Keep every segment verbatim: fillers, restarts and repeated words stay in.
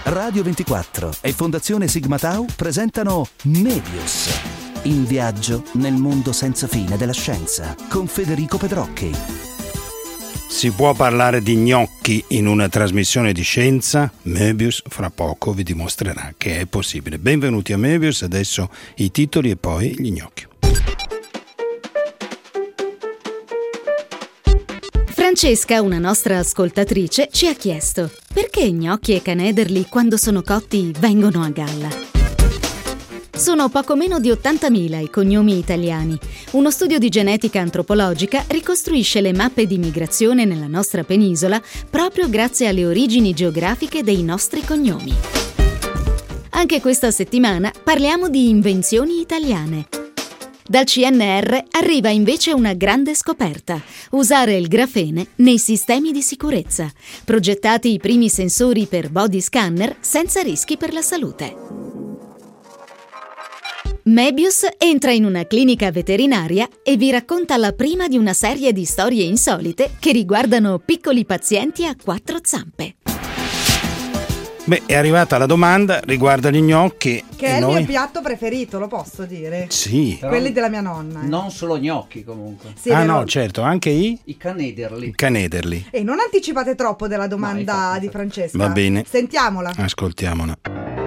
Radio ventiquattro e Fondazione Sigma Tau presentano Mebius, in viaggio nel mondo senza fine della scienza, con Federico Pedrocchi. Si può parlare di gnocchi in una trasmissione di scienza? Mebius fra poco vi dimostrerà che è possibile. Benvenuti a Mebius, adesso i titoli e poi gli gnocchi. Francesca, una nostra ascoltatrice, ci ha chiesto: perché gnocchi e canederli quando sono cotti vengono a galla? Sono poco meno di ottantamila i cognomi italiani. Uno studio di genetica antropologica ricostruisce le mappe di migrazione nella nostra penisola proprio grazie alle origini geografiche dei nostri cognomi. Anche questa settimana parliamo di invenzioni italiane. Dal C N R arriva invece una grande scoperta: usare il grafene nei sistemi di sicurezza. Progettati i primi sensori per body scanner senza rischi per la salute. Mebius entra in una clinica veterinaria e vi racconta la prima di una serie di storie insolite che riguardano piccoli pazienti a quattro zampe. Beh, è arrivata la domanda riguardo gli gnocchi. Che e è il noi... mio piatto preferito, lo posso dire? Sì. Però Quelli della mia nonna. Eh. non solo gnocchi comunque. Sì, ah vero. no, certo, anche i I canederli. canederli. E non anticipate troppo della domanda No, infatti, di infatti. Francesca. Va bene. Sentiamola. Ascoltiamola.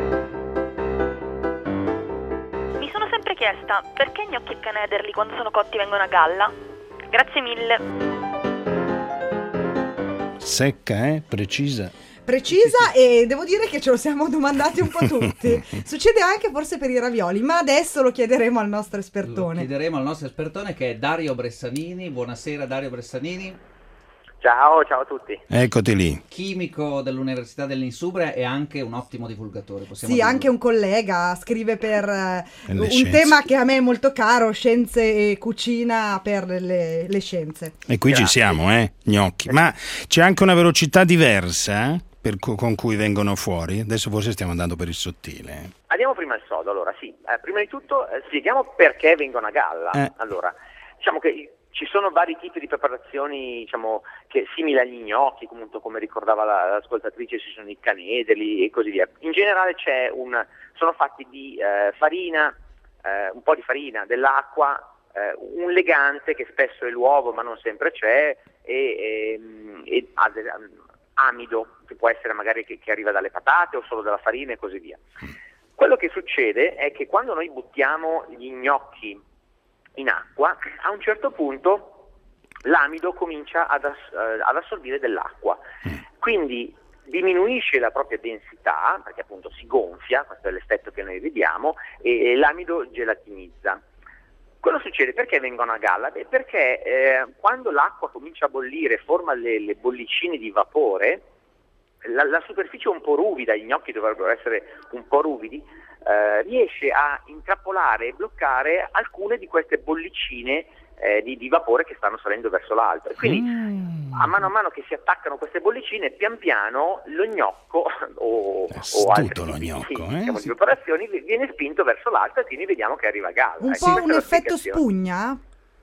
Mi sono sempre chiesta perché gnocchi e canederli quando sono cotti vengono a galla. Grazie mille. Secca, eh? Precisa. Precisa, e devo dire che ce lo siamo domandati un po' tutti. Succede anche forse per i ravioli, ma adesso lo chiederemo al nostro Lo espertone. chiederemo al nostro espertone, che è Dario Bressanini. Buonasera Dario Bressanini, Ciao, ciao a tutti. Eccoti lì. chimico dell'Università dell'Insubria e anche un ottimo divulgatore, possiamo Sì, dirlo. anche un collega scrive per eh, Le un scienze. tema che a me è molto caro, scienze e cucina per le, le scienze. E qui ci Grazie. siamo, eh? Gnocchi. Ma c'è anche una velocità diversa, eh? Per cu- con cui vengono fuori. Adesso forse stiamo andando per il sottile. eh. Andiamo prima al sodo, allora sì. Eh, prima di tutto eh, spieghiamo perché vengono a galla. Eh. Allora, diciamo che ci sono vari tipi di preparazioni, diciamo, che simili agli gnocchi, comunque come ricordava la, l'ascoltatrice, ci sono i canederli e così via. In generale c'è un, sono fatti di eh, farina, eh, un po' di farina, dell'acqua, eh, un legante che spesso è l'uovo ma non sempre c'è, e, e, e ade- amido, che può essere magari che, che arriva dalle patate o solo dalla farina e così via. Quello che succede è che quando noi buttiamo gli gnocchi in acqua, a un certo punto l'amido comincia ad, ass- eh, ad assorbire dell'acqua, quindi diminuisce la propria densità, perché appunto si gonfia, questo è l'effetto che noi vediamo, e, e l'amido gelatinizza. Quello succede perché vengono a galla? Beh, perché eh, quando l'acqua comincia a bollire, forma le, le bollicine di vapore, la, la superficie un po' ruvida, i gnocchi dovrebbero essere un po' ruvidi, eh, riesce a intrappolare e bloccare alcune di queste bollicine eh, di, di vapore che stanno salendo verso l'alto. E quindi Mm. a mano a mano che si attaccano queste bollicine, pian piano lo gnocco o, È o altri astuto lo tipi di- gnocco, eh? diciamo, Sì. di preparazioni vi- viene spinto verso l'alto e quindi vediamo che arriva a galla. Un Ecco, po' questa un è la effetto spiegazione. spugna?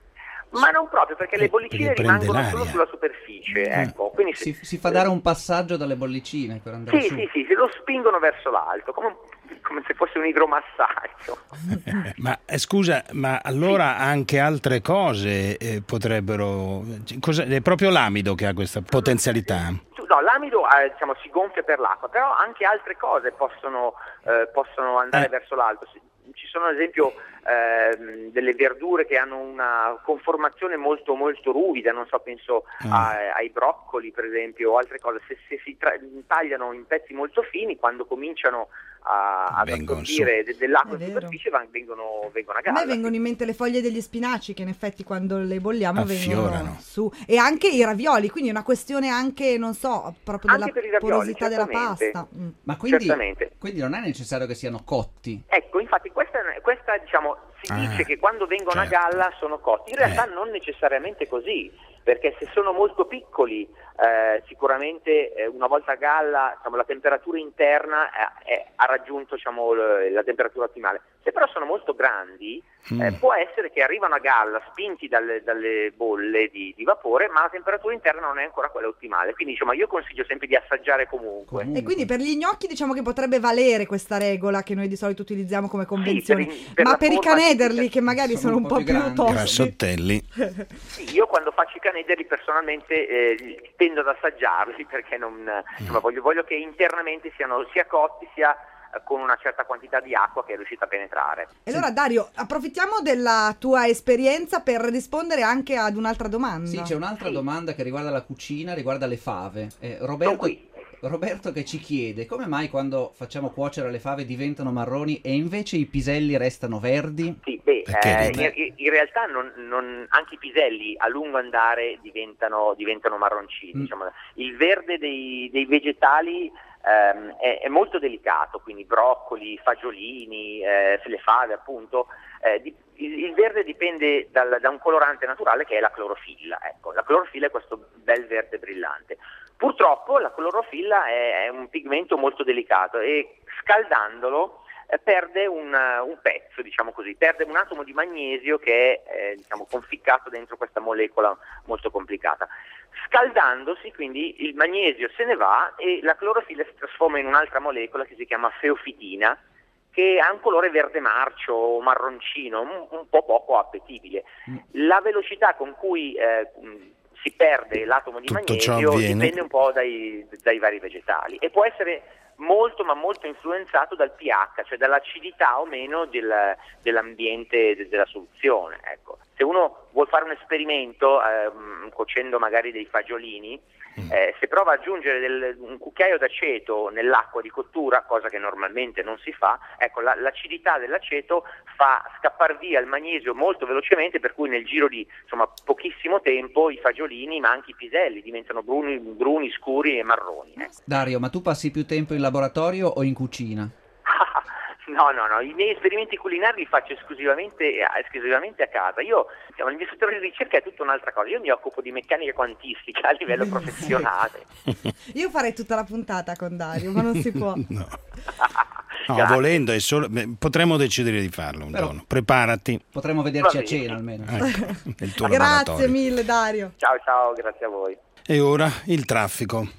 Ma non proprio, perché Eh, le bollicine perché prende rimangono solo l'aria. sulla superficie, Eh. ecco. Quindi Si, si fa dare un passaggio dalle bollicine per andare sì, su. sì, sì, se lo spingono verso l'alto, come, come se fosse un idromassaggio. Ma eh, scusa, ma allora anche altre cose eh, potrebbero... Cosa... È proprio l'amido che ha questa potenzialità? Tu- No, l'amido eh, diciamo, si gonfia per l'acqua, però anche altre cose possono, eh, possono andare Eh. verso l'alto. Si- Ci sono ad esempio ehm, delle verdure che hanno una conformazione molto molto ruvida, non so, penso Ah. a- ai broccoli per esempio o altre cose. Se, se si tra- tagliano in pezzi molto fini, quando cominciano a, ad Vengono assorbire de- dell'acqua È in vero. superficie van- vengono, vengono a A galla. me vengono in mente le foglie degli spinaci che in effetti quando le bolliamo Affiorano. vengono su, e anche i ravioli, quindi è una questione anche, non so, proprio Anche della per i ravioli, porosità della certamente. pasta. Mm. Ma quindi, Certamente. quindi non è necessario che siano cotti. Ecco, infatti questa, questa diciamo, si Ah, dice che quando vengono certo. a galla sono cotti, in realtà Eh. non necessariamente così, perché se sono molto piccoli eh, sicuramente eh, una volta a galla, diciamo, la temperatura interna è, è, ha raggiunto, diciamo, l- la temperatura ottimale. Se però sono molto grandi Mm. eh, può essere che arrivano a galla spinti dalle, dalle bolle di, di vapore, ma la temperatura interna non è ancora quella ottimale, quindi diciamo, io consiglio sempre di assaggiare comunque. E quindi per gli gnocchi diciamo che potrebbe valere questa regola che noi di solito utilizziamo come convenzione, per i- per ma la per i forma canederli tipica- che magari sono, un po' più, grandi. tosti. Grassottelli. Sì, io quando faccio i canederli personalmente eh, tendo ad assaggiarli perché non, insomma, voglio, voglio che internamente siano sia cotti sia eh, con una certa quantità di acqua che è riuscita a penetrare. E allora Dario, approfittiamo della tua esperienza per rispondere anche ad un'altra domanda. Sì, c'è un'altra Sì. domanda che riguarda la cucina, riguarda le fave. Eh, Sono Roberto, qui. Roberto che ci chiede come mai quando facciamo cuocere le fave diventano marroni e invece i piselli restano verdi? Sì, beh, Perché eh, dite? in, in realtà non, non- anche i piselli a lungo andare diventano, diventano marroncini. Mm. Diciamo. Il verde dei, dei vegetali ehm, è, è molto delicato, quindi broccoli, fagiolini, eh, le fave appunto. eh, di- il, il verde dipende dal- da un colorante naturale che è la clorofilla. Ecco, la clorofilla è questo bel verde brillante. Purtroppo la clorofilla è, è un pigmento molto delicato e scaldandolo eh, perde un, un pezzo, diciamo così, perde un atomo di magnesio che è eh, diciamo, conficcato dentro questa molecola molto complicata. Scaldandosi quindi il magnesio se ne va e la clorofilla si trasforma in un'altra molecola che si chiama feofitina, che ha un colore verde marcio o marroncino, un, un po' poco appetibile. La velocità con cui eh, si perde l'atomo di Tutto ciò magnesio avviene. dipende un po' dai, dai vari vegetali e può essere molto ma molto influenzato dal pH, cioè dall'acidità o meno del- dell'ambiente de- della soluzione. Ecco. Se uno vuol fare un esperimento ehm, cuocendo magari dei fagiolini, eh, se prova ad aggiungere del- un cucchiaio d'aceto nell'acqua di cottura, cosa che normalmente non si fa, ecco, la- l'acidità dell'aceto fa scappar via il magnesio molto velocemente, per cui nel giro di insomma, pochissimo tempo i fagiolini, ma anche i piselli, diventano bruni, bruni scuri e marroni. Ecco. Dario, ma tu passi più tempo in laboratorio o in cucina? No, no, no, i miei esperimenti culinari li faccio esclusivamente, esclusivamente a casa. Io, diciamo, il mio settore di ricerca è tutta un'altra cosa. Io mi occupo di meccanica quantistica a livello professionale. Io farei tutta la puntata con Dario, ma non si può. No. No, Grazie. volendo è solo beh, potremmo decidere di farlo un Però- giorno. Preparati. Potremmo vederci Va a bene. cena almeno. Ecco, nel tuo Grazie laboratorio. mille Dario. Ciao, ciao, grazie a voi. E ora il traffico.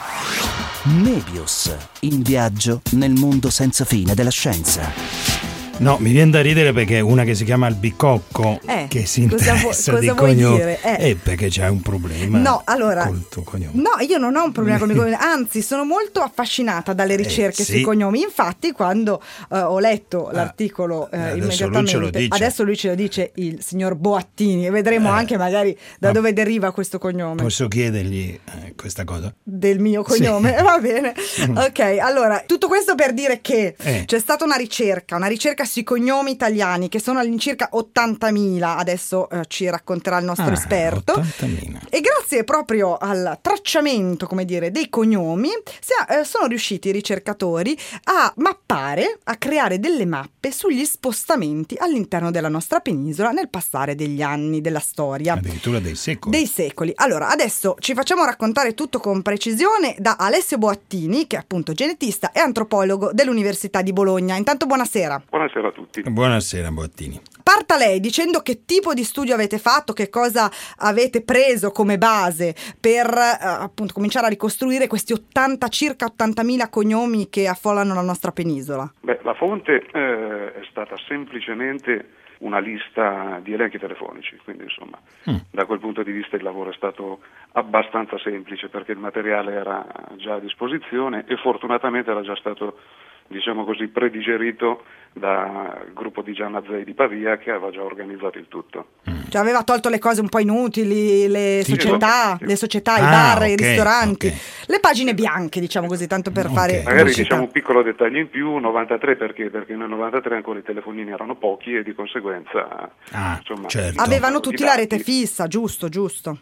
Mebius, in viaggio nel mondo senza fine della scienza. No, mi viene da ridere perché una che si chiama Albicocco Eh, che si cosa vu- interessa cosa di vuoi cognome dire? Eh. eh, perché c'è un problema No, allora, col tuo cognome. no, io non ho un problema con i cognomi, anzi sono molto affascinata dalle ricerche Eh, sì. sui cognomi. Infatti quando eh, ho letto l'articolo eh, adesso immediatamente, lui ce lo dice. adesso lui ce lo dice il signor Boattini e vedremo Eh, anche magari da ma- dove deriva questo cognome. Posso chiedergli eh, questa cosa? Del mio cognome, Sì. va bene. Ok, allora, tutto questo per dire che Eh. c'è stata una ricerca, una ricerca sui cognomi italiani che sono all'incirca ottantamila, adesso eh, ci racconterà il nostro Ah, esperto. ottantamila. E grazie proprio al tracciamento, come dire, dei cognomi, si è- eh, sono riusciti i ricercatori a mappare, a creare delle mappe sugli spostamenti all'interno della nostra penisola nel passare degli anni della storia. Addirittura dei secoli. Dei secoli. Allora, adesso ci facciamo raccontare tutto con precisione da Alessio Boattini, che è appunto genetista e antropologo dell'Università di Bologna. Intanto buonasera. Buonasera a tutti. Buonasera Boattini. Parta lei dicendo che tipo di studio avete fatto, che cosa avete preso come base per eh, appunto cominciare a ricostruire questi ottanta, circa ottantamila cognomi che affollano la nostra penisola. Beh, la fonte eh, è stata semplicemente una lista di elenchi telefonici, quindi insomma Mm. da quel punto di vista il lavoro è stato abbastanza semplice perché il materiale era già a disposizione e fortunatamente era già stato, diciamo così, predigerito dal gruppo di Gianna Zei di Pavia che aveva già organizzato il tutto. Cioè aveva tolto le cose un po' inutili, le Sì, società, sì. le società, i Ah, bar, i ok, ristoranti, ok. le pagine bianche, diciamo così, tanto per Ok. fare Magari pubblicità. diciamo un piccolo dettaglio in più, novantatré perché? Perché nel novantatré ancora i telefonini erano pochi e di conseguenza Ah, insomma, certo. Avevano i tutti la rete dati. fissa, giusto, giusto.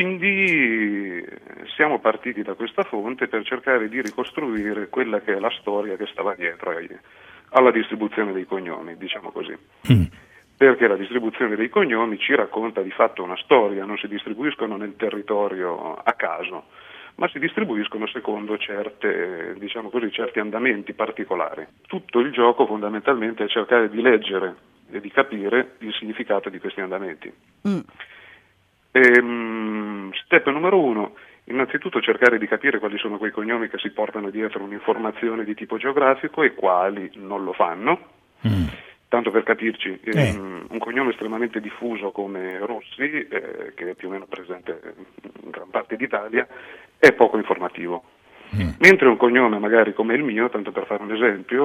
Quindi siamo partiti da questa fonte per cercare di ricostruire quella che è la storia che stava dietro ai- alla distribuzione dei cognomi, diciamo così. Mm. perché la distribuzione dei cognomi ci racconta di fatto una storia, non si distribuiscono nel territorio a caso, ma si distribuiscono secondo certe, diciamo così, certi andamenti particolari. Tutto il gioco fondamentalmente è cercare di leggere e di capire il significato di questi andamenti. Mm. E, step numero uno, innanzitutto cercare di capire quali sono quei cognomi che si portano dietro un'informazione di tipo geografico e quali non lo fanno. Mm. Tanto per capirci, eh. ehm, un cognome estremamente diffuso come Rossi, eh, che è più o meno presente in gran parte d'Italia, è poco informativo. Mm. Mentre un cognome magari come il mio, tanto per fare un esempio,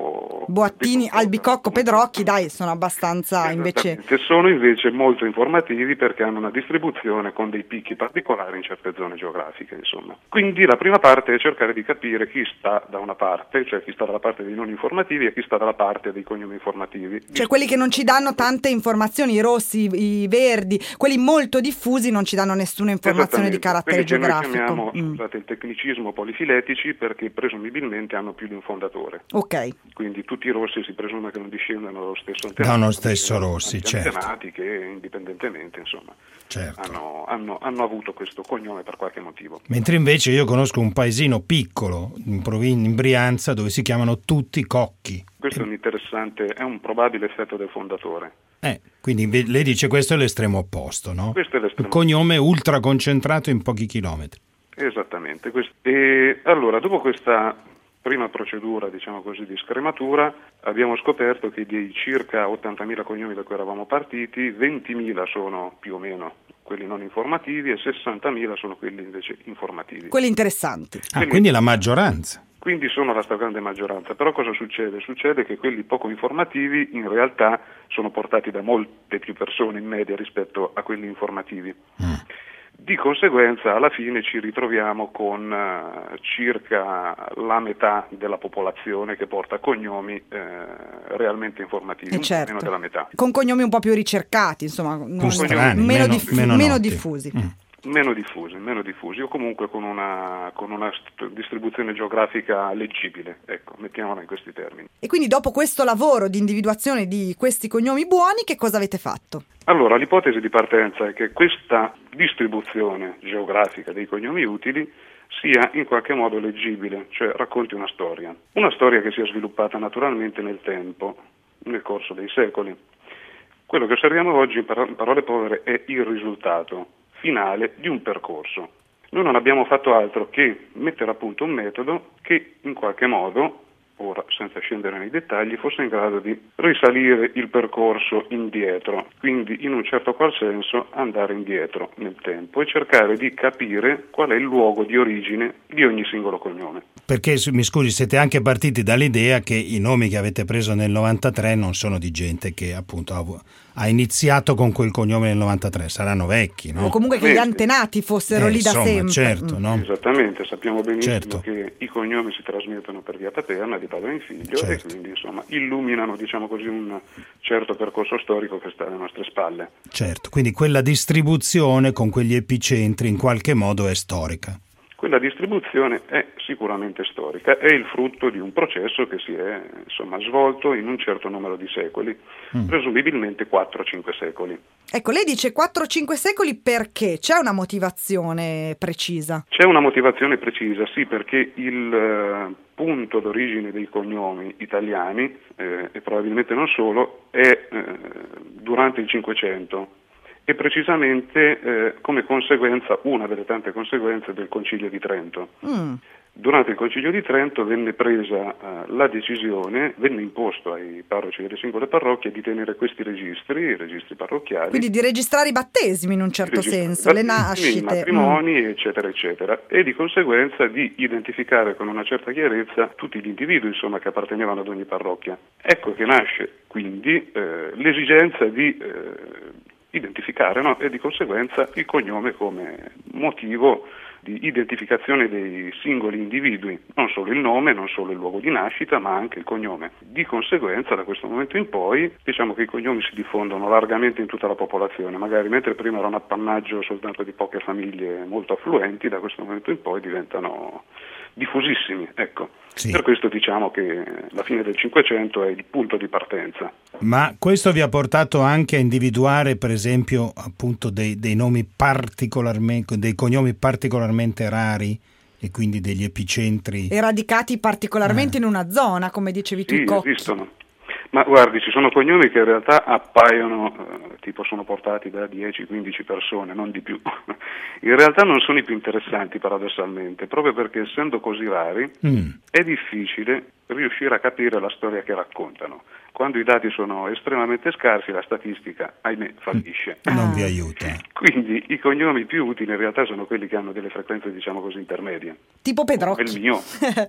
o Boattini, Albicocco, Pedrocchi, dai, sono abbastanza invece sono invece molto informativi perché hanno una distribuzione con dei picchi particolari in certe zone geografiche, insomma. Quindi la prima parte è cercare di capire chi sta da una parte, cioè chi sta dalla parte dei non informativi e chi sta dalla parte dei cognomi informativi. Cioè quelli che non ci danno tante informazioni, i rossi, i verdi, quelli molto diffusi non ci danno nessuna informazione di carattere quelli geografico. Che noi chiamiamo, mm. scusate il tecnicismo, polifiletici, perché presumibilmente hanno più di un fondatore. Ok. Quindi tutti i rossi si presume che non discendano dallo stesso antenato. Da uno stesso Rossi, certo. Antenati che indipendentemente, insomma, certo. hanno, hanno, hanno avuto questo cognome per qualche motivo. Mentre invece io conosco un paesino piccolo in, Provin- in Brianza dove si chiamano tutti Cocchi. Questo è un interessante, è un probabile effetto del fondatore. Eh, quindi lei dice questo è l'estremo opposto, no? Questo è l'estremo. Un cognome ultra concentrato in pochi chilometri. Esattamente. E allora, dopo questa prima procedura, diciamo così, di scrematura, abbiamo scoperto che dei circa ottantamila cognomi da cui eravamo partiti, ventimila sono più o meno quelli non informativi e sessantamila sono quelli invece informativi. Quelli interessanti. Ah, quelli... quindi la maggioranza. Quindi sono la stragrande maggioranza, però cosa succede? Succede che quelli poco informativi in realtà sono portati da molte più persone in media rispetto a quelli informativi. Mm. Di conseguenza alla fine ci ritroviamo con uh, circa la metà della popolazione che porta cognomi uh, realmente informativi, eh certo. meno della metà. Con cognomi un po' più ricercati, insomma, non, strani, meno, meno, diff- meno, meno diffusi. Mm. Meno diffusi, meno diffusi o comunque con una, con una st- distribuzione geografica leggibile, ecco, mettiamola in questi termini. E quindi dopo questo lavoro di individuazione di questi cognomi buoni, che cosa avete fatto? Allora, l'ipotesi di partenza è che questa distribuzione geografica dei cognomi utili sia in qualche modo leggibile, cioè racconti una storia. Una storia che si è sviluppata naturalmente nel tempo, nel corso dei secoli. Quello che osserviamo oggi, in parole povere, è il risultato finale di un percorso. Noi non abbiamo fatto altro che mettere a punto un metodo che in qualche modo, ora senza scendere nei dettagli, fosse in grado di risalire il percorso indietro, quindi in un certo qual senso andare indietro nel tempo e cercare di capire qual è il luogo di origine di ogni singolo cognome. Perché, mi scusi, siete anche partiti dall'idea che i nomi che avete preso nel novantatré non sono di gente che appunto ha, ha iniziato con quel cognome nel novantatré, saranno vecchi, no? O comunque che gli antenati fossero eh, lì da insomma, sempre. Certo, no? Esattamente, sappiamo benissimo certo. che i cognomi si trasmettono per via paterna, di padre in figlio, certo. e quindi insomma illuminano, diciamo così, un certo percorso storico che sta alle nostre spalle. Certo, quindi quella distribuzione con quegli epicentri in qualche modo è storica. Quella distribuzione è sicuramente storica, è il frutto di un processo che si è insomma svolto in un certo numero di secoli, mm. presumibilmente quattro cinque secoli. Ecco, lei dice quattro cinque secoli perché? C'è una motivazione precisa? C'è una motivazione precisa, sì, perché il eh, punto d'origine dei cognomi italiani, eh, e probabilmente non solo, è eh, durante il Cinquecento. E precisamente eh, come conseguenza, una delle tante conseguenze del Concilio di Trento. Mm. Durante il Concilio di Trento venne presa uh, la decisione, venne imposto ai parroci delle singole parrocchie di tenere questi registri, i registri parrocchiali. Quindi di registrare i battesimi in un certo senso, le nascite. I matrimoni, mm. eccetera, eccetera. E di conseguenza di identificare con una certa chiarezza tutti gli individui, insomma, che appartenevano ad ogni parrocchia. Ecco che nasce quindi eh, l'esigenza di Eh, identificare, no? E di conseguenza il cognome come motivo di identificazione dei singoli individui, non solo il nome, non solo il luogo di nascita, ma anche il cognome. Di conseguenza, da questo momento in poi, diciamo che i cognomi si diffondono largamente in tutta la popolazione, magari mentre prima era un appannaggio soltanto di poche famiglie molto affluenti, da questo momento in poi diventano diffusissimi, ecco. Sì. Per questo diciamo che la fine del Cinquecento è il punto di partenza. Ma questo vi ha portato anche a individuare, per esempio, appunto dei, dei nomi particolarmente, dei cognomi particolarmente rari e quindi degli epicentri e radicati particolarmente eh. in una zona, come dicevi tu, sì, i Koch. esistono. Ma guardi, ci sono cognomi che in realtà appaiono, eh, tipo sono portati da dieci quindici persone, non di più. In realtà non sono i più interessanti paradossalmente, proprio perché essendo così rari mm. è difficile riuscire a capire la storia che raccontano. Quando i dati sono estremamente scarsi, la statistica, ahimè, fallisce. Non Ah. vi aiuta. Quindi i cognomi più utili in realtà sono quelli che hanno delle frequenze, diciamo così, intermedie. Tipo Pedrocchi. Come il mio.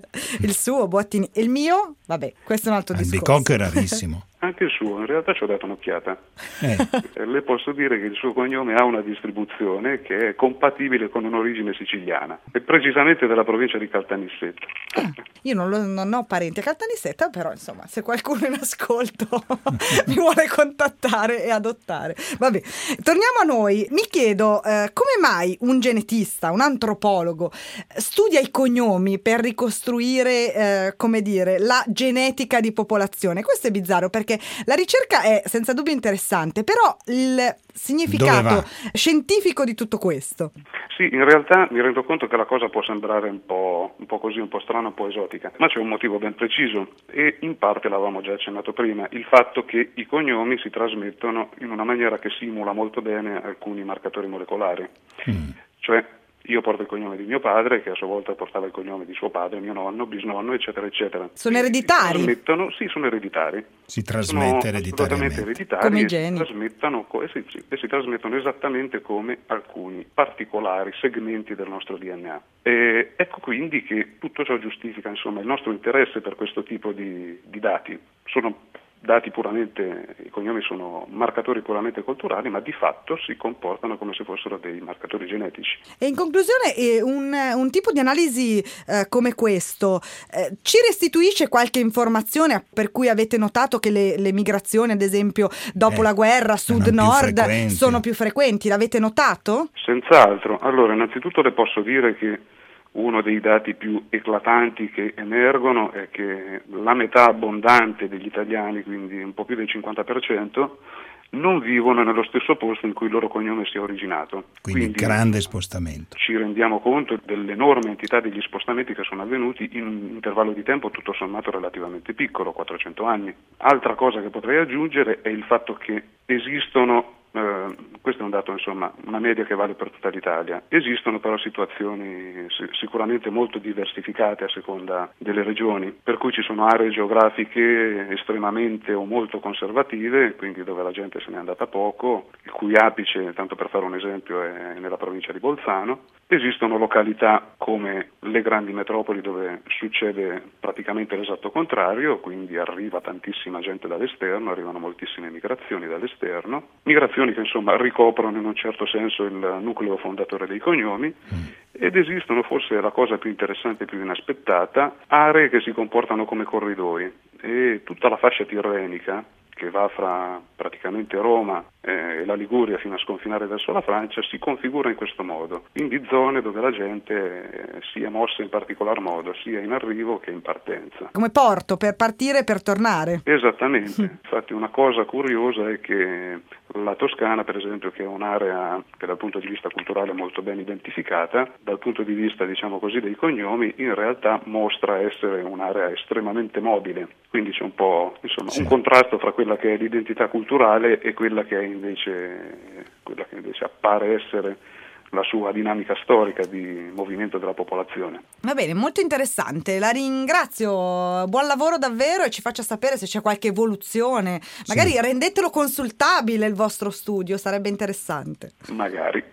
Il suo, Bottini. E il mio? Vabbè, questo è un altro Il discorso. di Koch è rarissimo. Anche il suo, in realtà ci ho dato un'occhiata. Eh. Eh, Le posso dire che il suo cognome ha una distribuzione che è compatibile con un'origine siciliana, e precisamente della provincia di Caltanissetta. Ah, io non, lo- non ho parenti a Caltanissetta, però insomma, se qualcuno in ascolto mi vuole contattare e adottare. Vabbè, torniamo a noi. Mi chiedo eh, come mai un genetista, un antropologo, eh, studia i cognomi per ricostruire, eh, come dire, la genetica di popolazione. Questo è bizzarro, perché la ricerca è senza dubbio interessante, però il Dove significato va? scientifico di tutto questo. Sì, in realtà mi rendo conto che la cosa può sembrare un po', un po' così, un po' strana, un po' esotica, ma c'è un motivo ben preciso e in parte l'avevamo già accennato prima, il fatto che i cognomi si trasmettono in una maniera che simula molto bene alcuni marcatori molecolari. Mm. Cioè, io porto il cognome di mio padre, che a sua volta portava il cognome di suo padre, mio nonno, bisnonno, eccetera, eccetera. Sono Quindi ereditari? Si trasmettono, sì, sono ereditari. Si Sono trasmette assolutamente ereditariamente. ereditari Come i e si geni. trasmettono, co- eh sì, sì, e si trasmettono esattamente come alcuni particolari segmenti del nostro D N A. E ecco quindi che tutto ciò giustifica, insomma, il nostro interesse per questo tipo di, di dati. Sono dati puramente, i cognomi sono marcatori puramente culturali, ma di fatto si comportano come se fossero dei marcatori genetici. E in conclusione, eh, un, un tipo di analisi eh, come questo eh, ci restituisce qualche informazione per cui avete notato che le, le migrazioni, ad esempio, dopo Eh, la guerra, erano sud-nord, più frequenti. sono più frequenti? L'avete notato? Senz'altro. Allora, innanzitutto le posso dire che uno dei dati più eclatanti che emergono è che la metà abbondante degli italiani, quindi un po' più del cinquanta per cento, non vivono nello stesso posto in cui il loro cognome sia originato. Quindi, grande spostamento. Ci rendiamo conto dell'enorme entità degli spostamenti che sono avvenuti in un intervallo di tempo tutto sommato relativamente piccolo, quattrocento anni. Altra cosa che potrei aggiungere è il fatto che esistono, eh, questo è un dato, insomma, una media che vale per tutta l'Italia, esistono però situazioni si- sicuramente molto diversificate a seconda delle regioni, per cui ci sono aree geografiche estremamente o molto conservative, quindi dove la gente se n'è andata poco, il cui apice, tanto per fare un esempio, è nella provincia di Bolzano. Esistono località come le grandi metropoli dove succede praticamente l'esatto contrario, quindi arriva tantissima gente dall'esterno, arrivano moltissime migrazioni dall'esterno, migrazioni che insomma ricoprono in un certo senso il nucleo fondatore dei cognomi, ed esistono, forse la cosa più interessante e più inaspettata, aree che si comportano come corridoi, e tutta la fascia tirrenica, che va fra praticamente Roma eh, e la Liguria fino a sconfinare verso la Francia, si configura in questo modo, quindi zone dove la gente eh, si è mossa in particolar modo, sia in arrivo che in partenza. Come porto per partire e per tornare? Esattamente, infatti una cosa curiosa è che la Toscana, per esempio, che è un'area che dal punto di vista culturale è molto ben identificata, dal punto di vista, diciamo così, dei cognomi, in realtà mostra essere un'area estremamente mobile, quindi c'è un po', insomma, Sì. un contrasto fra quella che è l'identità culturale e quella che è invece quella che invece appare essere la sua dinamica storica di movimento della popolazione. Va bene, molto interessante, la ringrazio, buon lavoro davvero, e ci faccia sapere se c'è qualche evoluzione, magari Sì. rendetelo consultabile il vostro studio, sarebbe interessante. Magari.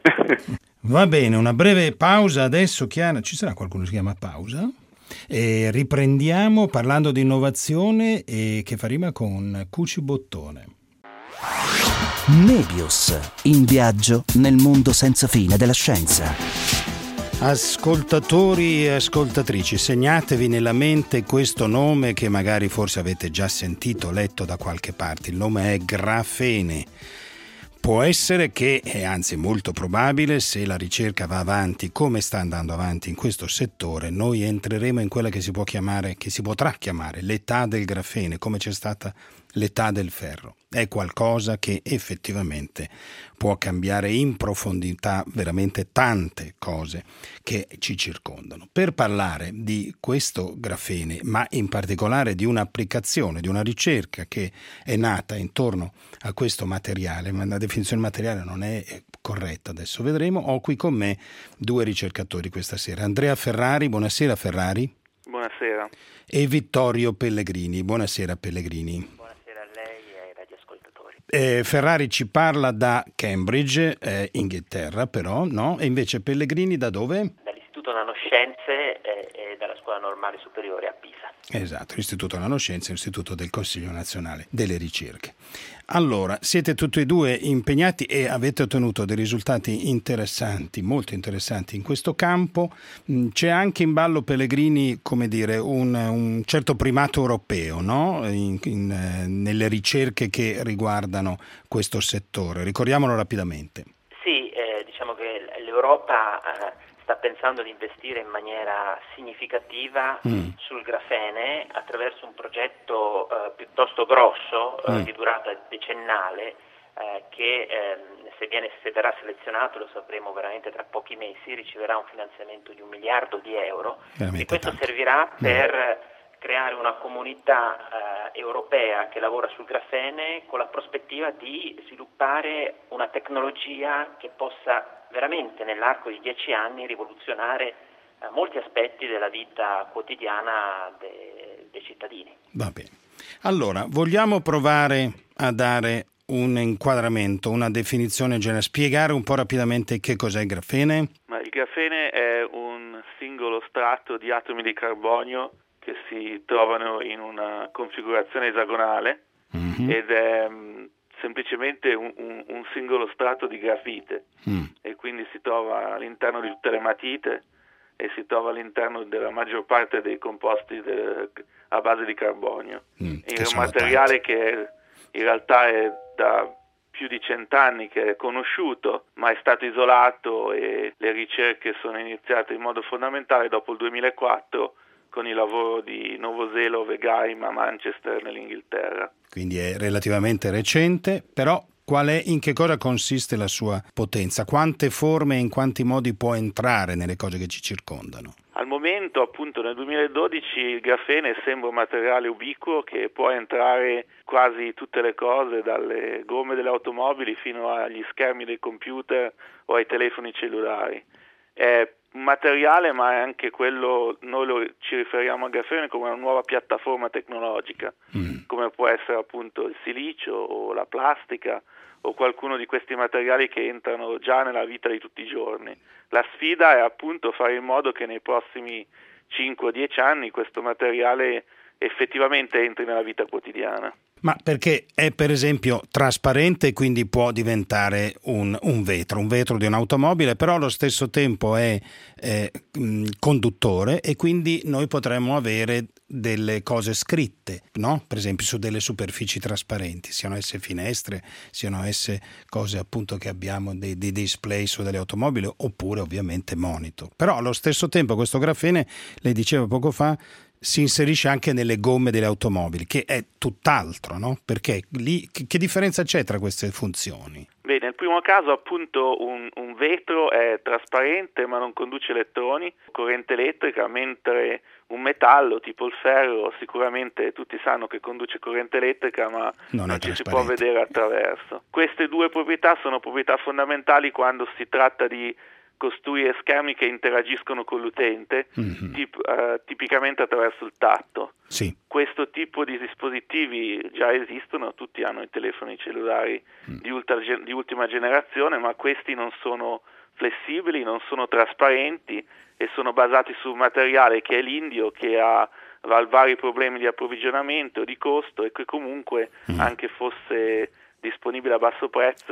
Va bene, una breve pausa adesso, Chiara. Ci sarà qualcuno che si chiama pausa? E riprendiamo parlando di innovazione e che fa rima con Cuci Bottone. Mebius, in viaggio nel mondo senza fine della scienza. Ascoltatori e ascoltatrici, segnatevi nella mente questo nome che magari forse avete già sentito, letto da qualche parte. Il nome è grafene. Può essere che, è anzi molto probabile, se la ricerca va avanti come sta andando avanti in questo settore, noi entreremo in quella che si può chiamare, che si potrà chiamare l'età del grafene, come c'è stata l'età del ferro. È qualcosa che effettivamente può cambiare in profondità veramente tante cose che ci circondano. Per parlare di questo grafene, ma in particolare di un'applicazione, di una ricerca che è nata intorno a questo materiale, ma la definizione materiale non è corretta, adesso vedremo, ho qui con me due ricercatori questa sera. Andrea Ferrari, buonasera Ferrari. Buonasera. E Vittorio Pellegrini, buonasera Pellegrini. Eh, Ferrari ci parla da Cambridge, eh, Inghilterra però, no? E invece Pellegrini da dove? Dall'Istituto Nanoscienze e, e dalla Scuola Normale Superiore a Pisa. Esatto, l'Istituto Nanoscienze, l'Istituto del Consiglio Nazionale delle Ricerche. Allora, siete tutti e due impegnati e avete ottenuto dei risultati interessanti, molto interessanti in questo campo. C'è anche in ballo, Pellegrini, come dire, un, un certo primato europeo, no? In, in, eh, nelle ricerche che riguardano questo settore. Ricordiamolo rapidamente. Sì, eh, diciamo che l'Europa eh, sta pensando di investire in maniera significativa mm. sul grafene attraverso un progetto eh, piuttosto grosso, eh, mm. di durata decennale, eh, che eh, se, viene, se verrà selezionato, lo sapremo veramente tra pochi mesi, riceverà un finanziamento di un miliardo di euro veramente e questo tanto. Servirà per mm. creare una comunità eh, europea che lavora sul grafene con la prospettiva di sviluppare una tecnologia che possa veramente nell'arco di dieci anni rivoluzionare eh, molti aspetti della vita quotidiana de, dei cittadini. Va bene. Allora, vogliamo provare a dare un inquadramento, una definizione generale, spiegare un po' rapidamente che cos'è il grafene? Ma il grafene è un singolo strato di atomi di carbonio che si trovano in una configurazione esagonale mm-hmm. ed è um, semplicemente un, un, un singolo strato di grafite mm. e quindi si trova all'interno di tutte le matite e si trova all'interno della maggior parte dei composti de, a base di carbonio. Mm, è un materiale tanti. Che in realtà è da più di cent'anni che è conosciuto, ma è stato isolato e le ricerche sono iniziate in modo fondamentale dopo il duemilaquattro con il lavoro di Novoselo Vegaim a Manchester nell'Inghilterra. Quindi è relativamente recente, però qual è, in che cosa consiste la sua potenza? Quante forme e in quanti modi può entrare nelle cose che ci circondano? Al momento, appunto, nel duemiladodici il grafene sembra un materiale ubiquo che può entrare quasi tutte le cose, dalle gomme delle automobili fino agli schermi dei computer o ai telefoni cellulari. È un materiale, ma è anche quello, noi lo, ci riferiamo al grafene come una nuova piattaforma tecnologica, mm. come può essere appunto il silicio o la plastica o qualcuno di questi materiali che entrano già nella vita di tutti i giorni. La sfida è appunto fare in modo che nei prossimi cinque o dieci anni questo materiale effettivamente entri nella vita quotidiana. Ma perché è per esempio trasparente e quindi può diventare un, un vetro, un vetro di un'automobile, però allo stesso tempo è eh, conduttore e quindi noi potremmo avere delle cose scritte, no? Per esempio su delle superfici trasparenti, siano esse finestre, siano esse cose appunto che abbiamo dei, dei display su delle automobili oppure ovviamente monitor. Però allo stesso tempo questo grafene, lei diceva poco fa, si inserisce anche nelle gomme delle automobili, che è tutt'altro, no? Perché lì che differenza c'è tra queste funzioni? Beh, nel primo caso appunto un, un vetro è trasparente ma non conduce elettroni, corrente elettrica, mentre un metallo tipo il ferro sicuramente tutti sanno che conduce corrente elettrica ma non, non ci si può vedere attraverso. Queste due proprietà sono proprietà fondamentali quando si tratta di costruire schermi che interagiscono con l'utente, mm-hmm. tip, uh, tipicamente attraverso il tatto. Sì. Questo tipo di dispositivi già esistono, tutti hanno i telefoni cellulari mm. di, ultra, di ultima generazione, ma questi non sono flessibili, non sono trasparenti e sono basati su un materiale che è l'indio, che ha, ha vari problemi di approvvigionamento, di costo e che comunque, mm. anche fosse disponibile a basso prezzo,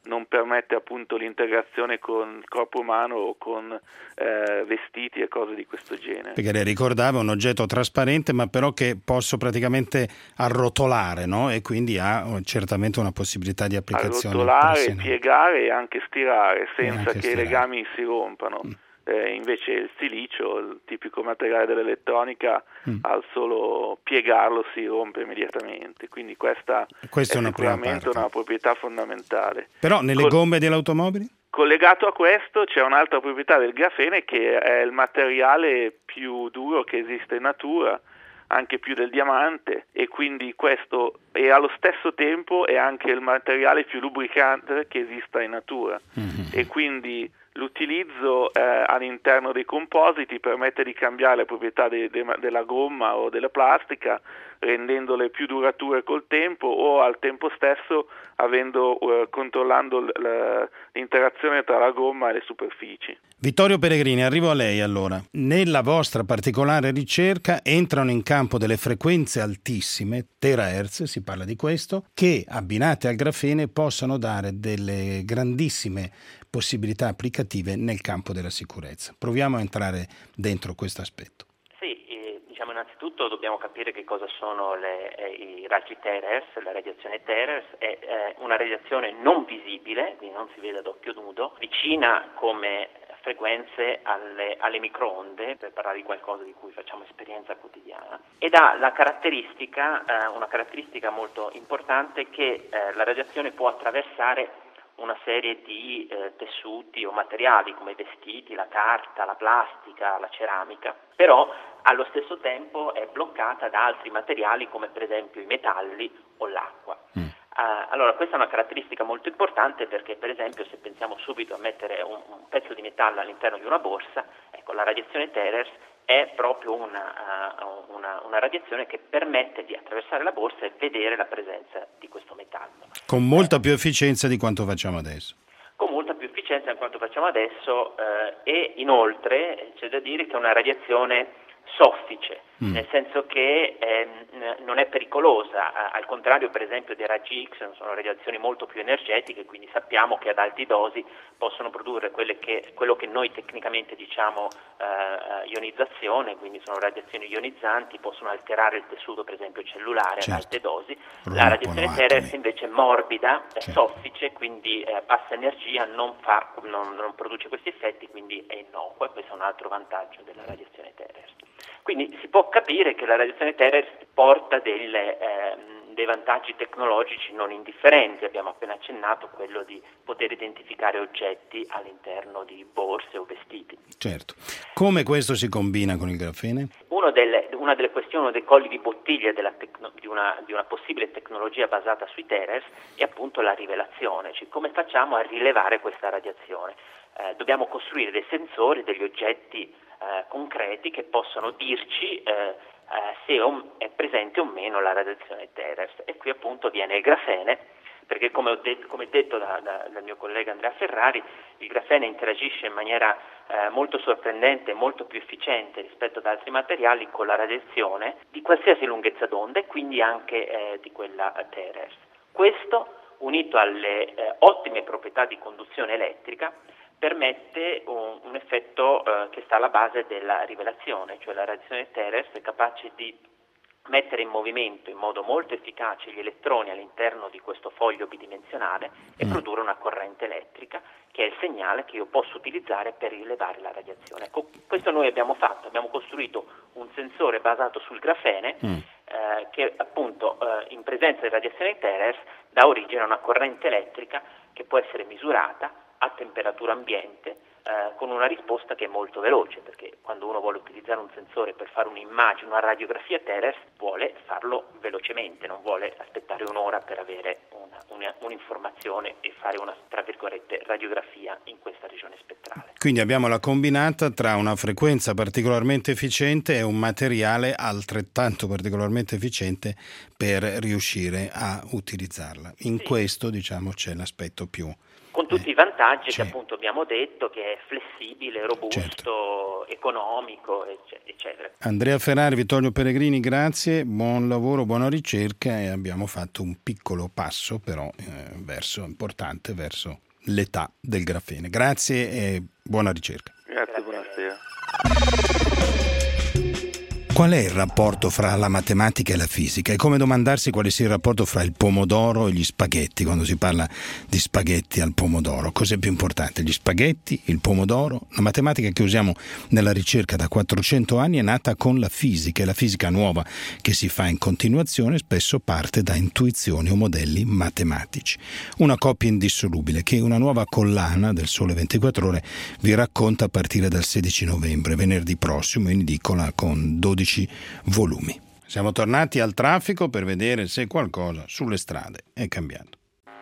non permette appunto l'integrazione con il corpo umano o con eh, vestiti e cose di questo genere. Perché lei ricordava un oggetto trasparente, ma però che posso praticamente arrotolare, no? E quindi ha certamente una possibilità di applicazione. Arrotolare, piegare e anche stirare senza anche che stirare. i legami si rompano. Mm. Eh, invece il silicio, il tipico materiale dell'elettronica, mm. al solo piegarlo si rompe immediatamente, quindi questa, questa è, è una sicuramente una proprietà fondamentale. Però nelle Col- gomme delle automobili? Collegato a questo c'è un'altra proprietà del grafene, che è il materiale più duro che esiste in natura, anche più del diamante, e quindi questo e allo stesso tempo è anche il materiale più lubricante che esista in natura, mm-hmm. e quindi l'utilizzo eh, all'interno dei compositi permette di cambiare le proprietà de, de, della gomma o della plastica, rendendole più durature col tempo, o al tempo stesso avendo eh, controllando l- l'interazione tra la gomma e le superfici. Vittorio Peregrini, arrivo a lei allora. Nella vostra particolare ricerca entrano in campo delle frequenze altissime, terahertz, si parla di questo, che abbinate al grafene possano dare delle grandissime possibilità applicative nel campo della sicurezza. Proviamo a entrare dentro questo aspetto. Sì, eh, diciamo innanzitutto dobbiamo capire che cosa sono le, eh, i raggi terahertz, la radiazione terahertz è eh, una radiazione non visibile, quindi non si vede ad occhio nudo, vicina come frequenze alle, alle microonde, per parlare di qualcosa di cui facciamo esperienza quotidiana, ed ha la caratteristica, eh, una caratteristica molto importante, che eh, la radiazione può attraversare una serie di eh, tessuti o materiali come i vestiti, la carta, la plastica, la ceramica, però allo stesso tempo è bloccata da altri materiali come per esempio i metalli o l'acqua. Mm. Uh, allora questa è una caratteristica molto importante, perché per esempio se pensiamo subito a mettere un, un pezzo di metallo all'interno di una borsa, ecco, la radiazione terahertz è proprio una, uh, una, una radiazione che permette di attraversare la borsa e vedere la presenza di questo metallo. Con molta più efficienza di quanto facciamo adesso. Con molta più efficienza di quanto facciamo adesso eh, e inoltre c'è da dire che è una radiazione soffice, mm. nel senso che eh, non è pericolosa, al contrario per esempio dei raggi X, sono radiazioni molto più energetiche, quindi sappiamo che ad alte dosi possono produrre quelle che, quello che noi tecnicamente diciamo eh, ionizzazione, quindi sono radiazioni ionizzanti, possono alterare il tessuto per esempio cellulare, certo, ad alte dosi. Rompono la radiazione terahertz invece è morbida, è certo, soffice, quindi eh, bassa energia, non, fa, non, non produce questi effetti, quindi è innocua, e questo è un altro vantaggio della radiazione terahertz. Quindi si può capire che la radiazione terahertz porta delle, eh, dei vantaggi tecnologici non indifferenti. Abbiamo appena accennato quello di poter identificare oggetti all'interno di borse o vestiti. Certo. Come questo si combina con il grafene? Uno delle, una delle questioni, uno dei colli di bottiglia della tecno, di, una, di una possibile tecnologia basata sui terahertz è appunto la rivelazione, cioè come facciamo a rilevare questa radiazione. Eh, dobbiamo costruire dei sensori, degli oggetti eh, concreti che possono dirci eh, eh, se è presente o meno la radiazione terahertz, e qui appunto viene il grafene, perché come ho detto, come detto da, da, dal mio collega Andrea Ferrari, il grafene interagisce in maniera eh, molto sorprendente, molto più efficiente rispetto ad altri materiali con la radiazione di qualsiasi lunghezza d'onda, e quindi anche eh, di quella terahertz. Questo, unito alle eh, ottime proprietà di conduzione elettrica, permette un, un effetto eh, che sta alla base della rivelazione, cioè la radiazione terahertz è capace di mettere in movimento in modo molto efficace gli elettroni all'interno di questo foglio bidimensionale e mm. produrre una corrente elettrica, che è il segnale che io posso utilizzare per rilevare la radiazione. Ecco, questo noi abbiamo fatto, abbiamo costruito un sensore basato sul grafene mm. eh, che appunto eh, in presenza di radiazione terahertz dà origine a una corrente elettrica che può essere misurata a temperatura ambiente eh, con una risposta che è molto veloce, perché quando uno vuole utilizzare un sensore per fare un'immagine, una radiografia terahertz, vuole farlo velocemente, non vuole aspettare un'ora per avere una, una, un'informazione e fare una, tra virgolette, radiografia in questa regione spettrale. Quindi abbiamo la combinata tra una frequenza particolarmente efficiente e un materiale altrettanto particolarmente efficiente per riuscire a utilizzarla. In sì. questo, diciamo, c'è l'aspetto più con tutti eh, i vantaggi c'è. che appunto abbiamo detto, che è flessibile, robusto, certo. economico, eccetera. Andrea Ferrari, Vittorio Peregrini, grazie, buon lavoro, buona ricerca, e abbiamo fatto un piccolo passo però eh, verso importante verso l'età del grafene. Grazie e buona ricerca. Grazie, buonasera. Qual è il rapporto fra la matematica e la fisica? È come domandarsi quale sia il rapporto fra il pomodoro e gli spaghetti, quando si parla di spaghetti al pomodoro. Cos'è più importante? Gli spaghetti, il pomodoro? La matematica che usiamo nella ricerca da quattrocento anni è nata con la fisica, e la fisica nuova che si fa in continuazione spesso parte da intuizioni o modelli matematici. Una coppia indissolubile che una nuova collana del Sole ventiquattro Ore vi racconta a partire dal sedici novembre, venerdì prossimo, in edicola con dodici volumi. Siamo tornati al traffico per vedere se qualcosa sulle strade è cambiato.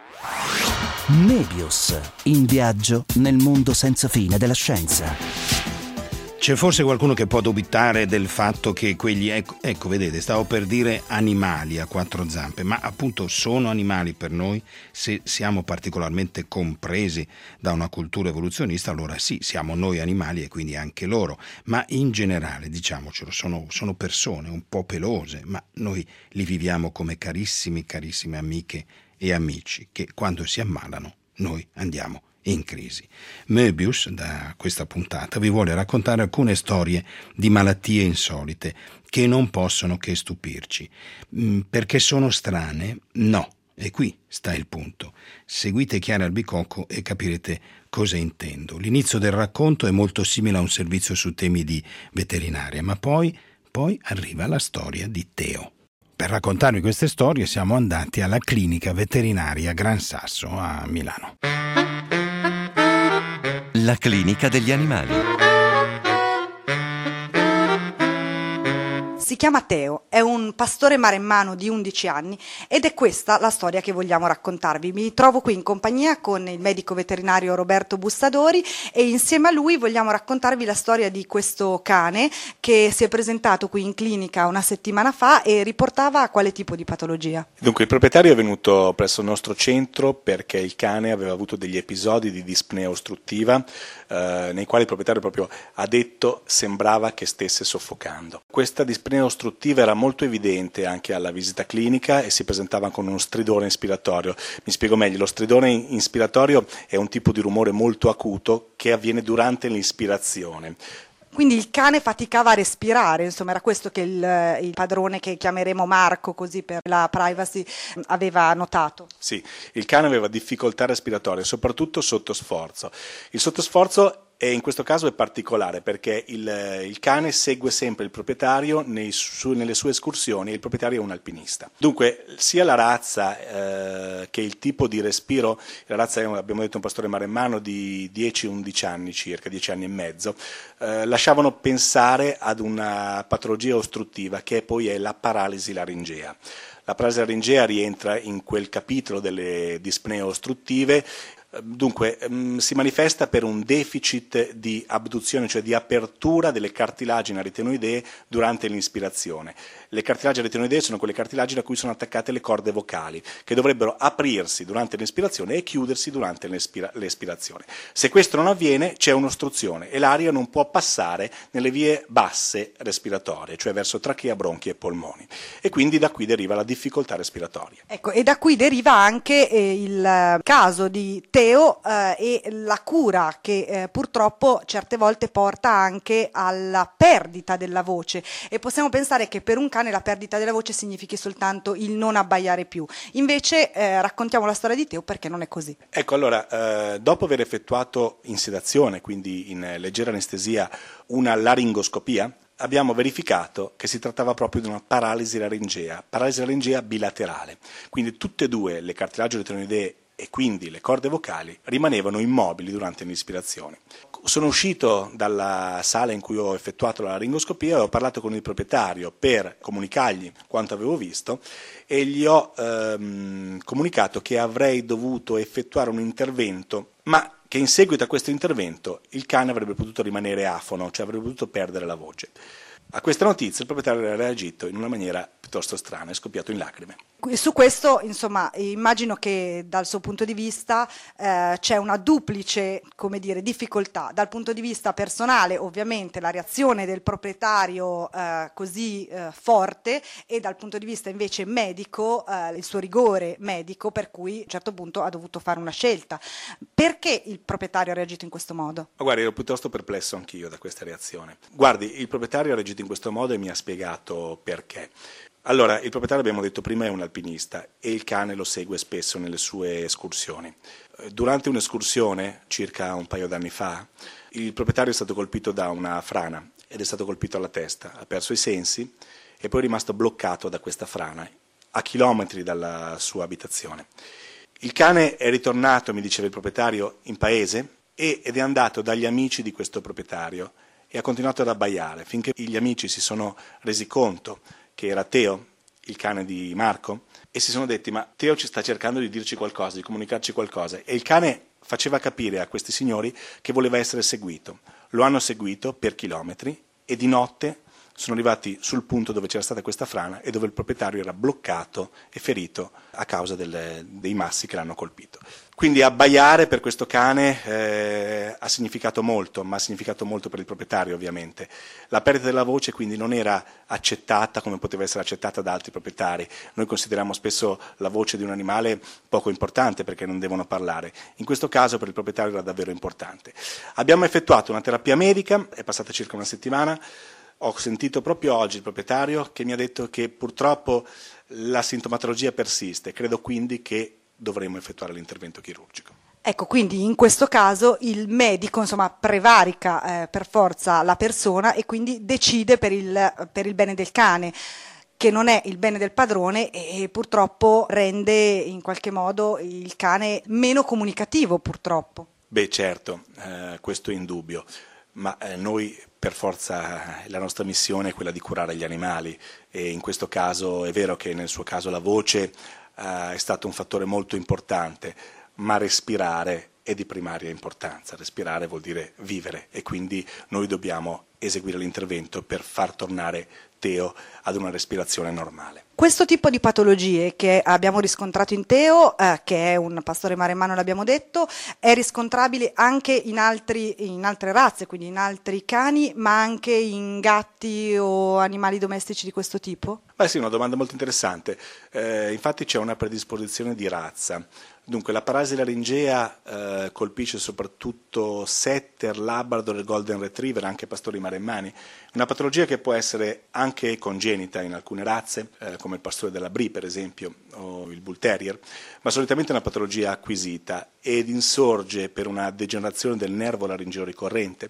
Mebius, in viaggio nel mondo senza fine della scienza. C'è forse qualcuno che può dubitare del fatto che quegli, ecco, ecco vedete, stavo per dire animali a quattro zampe, ma appunto sono animali per noi. Se siamo particolarmente compresi da una cultura evoluzionista, allora sì, siamo noi animali e quindi anche loro, ma in generale, diciamocelo, sono, sono persone un po' pelose, ma noi li viviamo come carissimi, carissime amiche e amici che quando si ammalano noi andiamo in crisi. Möbius, da questa puntata, vi vuole raccontare alcune storie di malattie insolite che non possono che stupirci. Perché sono strane? No. E qui sta il punto. Seguite Chiara Albicocco e capirete cosa intendo. L'inizio del racconto è molto simile a un servizio su temi di veterinaria, ma poi, poi arriva la storia di Teo. Per raccontarvi queste storie siamo andati alla clinica veterinaria Gran Sasso a Milano. La clinica degli animali. Si chiama Teo, è un pastore maremmano di undici anni ed è questa la storia che vogliamo raccontarvi. Mi trovo qui in compagnia con il medico veterinario Roberto Bussadori e insieme a lui vogliamo raccontarvi la storia di questo cane che si è presentato qui in clinica una settimana fa e riportava quale tipo di patologia. Dunque, il proprietario è venuto presso il nostro centro perché il cane aveva avuto degli episodi di dispnea ostruttiva eh, nei quali il proprietario proprio ha detto sembrava che stesse soffocando. Questa dispnea ostruttiva era molto evidente anche alla visita clinica e si presentava con uno stridore inspiratorio. Mi spiego meglio, lo stridore inspiratorio è un tipo di rumore molto acuto che avviene durante l'ispirazione. Quindi il cane faticava a respirare, insomma era questo che il, il padrone, che chiameremo Marco così per la privacy, aveva notato. Sì, il cane aveva difficoltà respiratorie, soprattutto sotto sforzo. Il sottosforzo e in questo caso è particolare perché il, il cane segue sempre il proprietario nei su, nelle sue escursioni e il proprietario è un alpinista. Dunque sia la razza eh, che il tipo di respiro, la razza è, abbiamo detto, un pastore maremmano di dieci undici anni circa, dieci anni e mezzo, eh, lasciavano pensare ad una patologia ostruttiva che poi è la paralisi laringea. La paralisi laringea rientra in quel capitolo delle dispnee ostruttive. Dunque, mh, si manifesta per un deficit di abduzione, cioè di apertura delle cartilagini aritenoidee durante l'inspirazione. Le cartilagini aritenoidee sono quelle cartilagini a cui sono attaccate le corde vocali, che dovrebbero aprirsi durante l'inspirazione e chiudersi durante l'espira- l'espirazione. Se questo non avviene, c'è un'ostruzione e l'aria non può passare nelle vie basse respiratorie, cioè verso trachea, bronchi e polmoni. E quindi da qui deriva la difficoltà respiratoria. Ecco, e da qui deriva anche eh, il caso di Teo eh, e la cura che eh, purtroppo certe volte porta anche alla perdita della voce, e possiamo pensare che per un cane la perdita della voce significhi soltanto il non abbaiare più. Invece eh, raccontiamo la storia di Teo perché non è così. Ecco, allora, eh, dopo aver effettuato in sedazione, quindi in leggera anestesia, una laringoscopia, abbiamo verificato che si trattava proprio di una paralisi laringea, paralisi laringea bilaterale, quindi tutte e due le cartilagini aritenoidee e quindi le corde vocali rimanevano immobili durante l'ispirazione. Sono uscito dalla sala in cui ho effettuato la laringoscopia e ho parlato con il proprietario per comunicargli quanto avevo visto e gli ho ehm, comunicato che avrei dovuto effettuare un intervento, ma che in seguito a questo intervento il cane avrebbe potuto rimanere afono, cioè avrebbe potuto perdere la voce. A questa notizia il proprietario ha reagito in una maniera piuttosto strana, è scoppiato in lacrime. su questo, insomma, immagino che dal suo punto di vista eh, c'è una duplice, come dire, difficoltà. Dal punto di vista personale, ovviamente, la reazione del proprietario eh, così eh, forte, e dal punto di vista invece medico, eh, il suo rigore medico, per cui a un certo punto ha dovuto fare una scelta. Perché il proprietario ha reagito in questo modo? Ma guardi, ero piuttosto perplesso anch'io da questa reazione. Guardi, il proprietario ha reagito in questo modo e mi ha spiegato perché. Allora, il proprietario, abbiamo detto prima, è un alpinista e il cane lo segue spesso nelle sue escursioni. Durante un'escursione, circa un paio d'anni fa, il proprietario è stato colpito da una frana ed è stato colpito alla testa, ha perso i sensi e poi è rimasto bloccato da questa frana a chilometri dalla sua abitazione. Il cane è ritornato, mi diceva il proprietario, in paese ed è andato dagli amici di questo proprietario e ha continuato ad abbaiare finché gli amici si sono resi conto che era Teo, il cane di Marco, e si sono detti: ma Teo ci sta cercando di dirci qualcosa, di comunicarci qualcosa, e il cane faceva capire a questi signori che voleva essere seguito. Lo hanno seguito per chilometri e di notte sono arrivati sul punto dove c'era stata questa frana e dove il proprietario era bloccato e ferito a causa delle, dei massi che l'hanno colpito. Quindi abbaiare per questo cane eh, ha significato molto, ma ha significato molto per il proprietario, ovviamente. La perdita della voce quindi non era accettata come poteva essere accettata da altri proprietari. Noi consideriamo spesso la voce di un animale poco importante perché non devono parlare. In questo caso per il proprietario era davvero importante. Abbiamo effettuato una terapia medica, è passata circa una settimana. Ho sentito proprio oggi il proprietario che mi ha detto che purtroppo la sintomatologia persiste, credo quindi che dovremo effettuare l'intervento chirurgico. Ecco, quindi in questo caso il medico, insomma, prevarica eh, per forza la persona e quindi decide per il, per il bene del cane, che non è il bene del padrone, e, e purtroppo rende in qualche modo il cane meno comunicativo, purtroppo. Beh, certo, eh, questo è indubbio. Ma eh, noi per forza, la nostra missione è quella di curare gli animali e in questo caso è vero che nel suo caso la voce eh, è stato un fattore molto importante, ma respirare è di primaria importanza. Respirare vuol dire vivere e quindi noi dobbiamo eseguire l'intervento per far tornare Teo ad una respirazione normale. Questo tipo di patologie che abbiamo riscontrato in Teo, eh, che è un pastore maremmano, l'abbiamo detto, è riscontrabile anche in, altri, in altre razze, quindi in altri cani, ma anche in gatti o animali domestici di questo tipo? Beh sì, una domanda molto interessante. Eh, infatti c'è una predisposizione di razza. Dunque, la paralisi laringea eh, colpisce soprattutto setter, labrador e golden retriever, anche pastori maremmani. Una patologia che può essere anche congenita in alcune razze, eh, come il pastore della Brie per esempio, o il bull terrier, ma solitamente è una patologia acquisita ed insorge per una degenerazione del nervo laringeo ricorrente,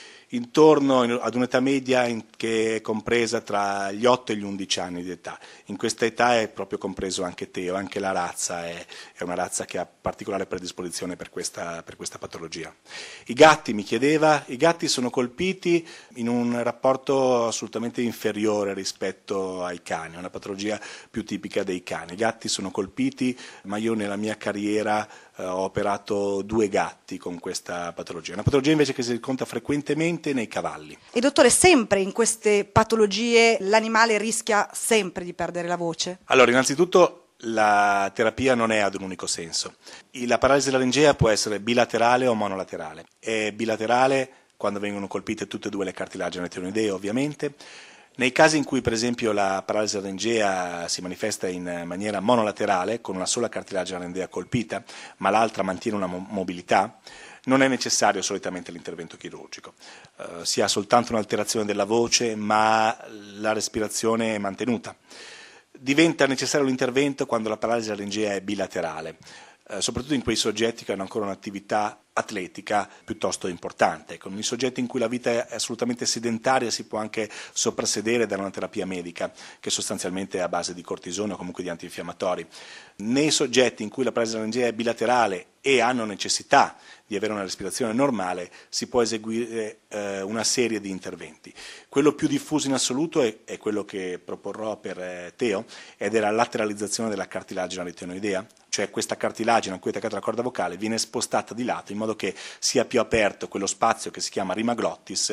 intorno ad un'età media in, che è compresa tra gli otto e gli undici anni di età. In questa età è proprio compreso anche Teo, anche la razza è, è una razza che ha particolare predisposizione per questa, per questa patologia. I gatti, mi chiedeva, i gatti sono colpiti in un rapporto assolutamente inferiore rispetto ai cani, è una patologia più tipica dei cani. I gatti sono colpiti, ma io nella mia carriera eh, ho operato due gatti con questa patologia. Una patologia invece che si riscontra frequentemente nei cavalli. E dottore, sempre in queste patologie l'animale rischia sempre di perdere la voce? Allora, innanzitutto la terapia non è ad un unico senso. La paralisi laringea può essere bilaterale o monolaterale. È bilaterale quando vengono colpite tutte e due le cartilagini tiroidee, ovviamente. Nei casi in cui per esempio la paralisi laringea si manifesta in maniera monolaterale, con una sola cartilagine laringea colpita, ma l'altra mantiene una mo- mobilità, non è necessario solitamente l'intervento chirurgico. Uh, si ha soltanto un'alterazione della voce, ma la respirazione è mantenuta. Diventa necessario l'intervento quando la paralisi laringea è bilaterale, eh, soprattutto in quei soggetti che hanno ancora un'attività atletica piuttosto importante. Con i soggetti in cui la vita è assolutamente sedentaria si può anche soprassedere da una terapia medica che sostanzialmente è a base di cortisone o comunque di antinfiammatori. Nei soggetti in cui la paralisi laringea è bilaterale e hanno necessità di avere una respirazione normale si può eseguire eh, una serie di interventi. Quello più diffuso in assoluto è, è quello che proporrò per eh, Teo ed è la lateralizzazione della cartilagine aritenoidea, cioè questa cartilagine a cui è attaccata la corda vocale viene spostata di lato in modo che sia più aperto quello spazio che si chiama rima glottis,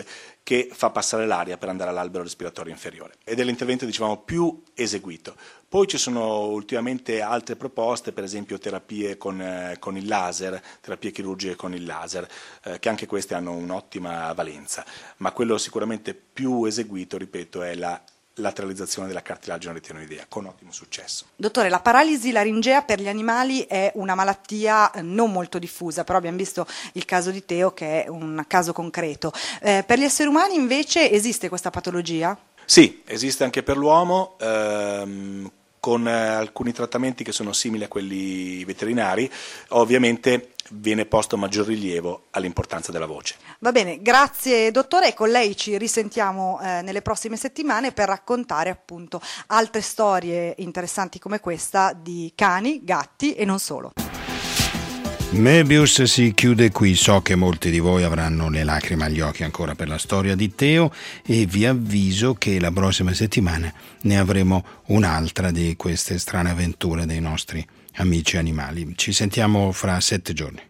che fa passare l'aria per andare all'albero respiratorio inferiore, ed è l'intervento, diciamo, più eseguito. Poi ci sono ultimamente altre proposte, per esempio terapie con, eh, con il laser, terapie chirurgiche con il laser, eh, che anche queste hanno un'ottima valenza, ma quello sicuramente più eseguito, ripeto, è la lateralizzazione della cartilagine retinoidea, con ottimo successo. Dottore, la paralisi laringea per gli animali è una malattia non molto diffusa, però abbiamo visto il caso di Teo che è un caso concreto. Eh, per gli esseri umani invece esiste questa patologia? Sì, esiste anche per l'uomo, ehm, con eh, alcuni trattamenti che sono simili a quelli veterinari. Ovviamente viene posto maggior rilievo all'importanza della voce. Va bene, grazie dottore, e con lei ci risentiamo eh, nelle prossime settimane per raccontare appunto altre storie interessanti come questa di cani, gatti e non solo. Möbius si chiude qui. So che molti di voi avranno le lacrime agli occhi ancora per la storia di Teo, e vi avviso che la prossima settimana ne avremo un'altra di queste strane avventure dei nostri amici animali. Ci sentiamo fra sette giorni.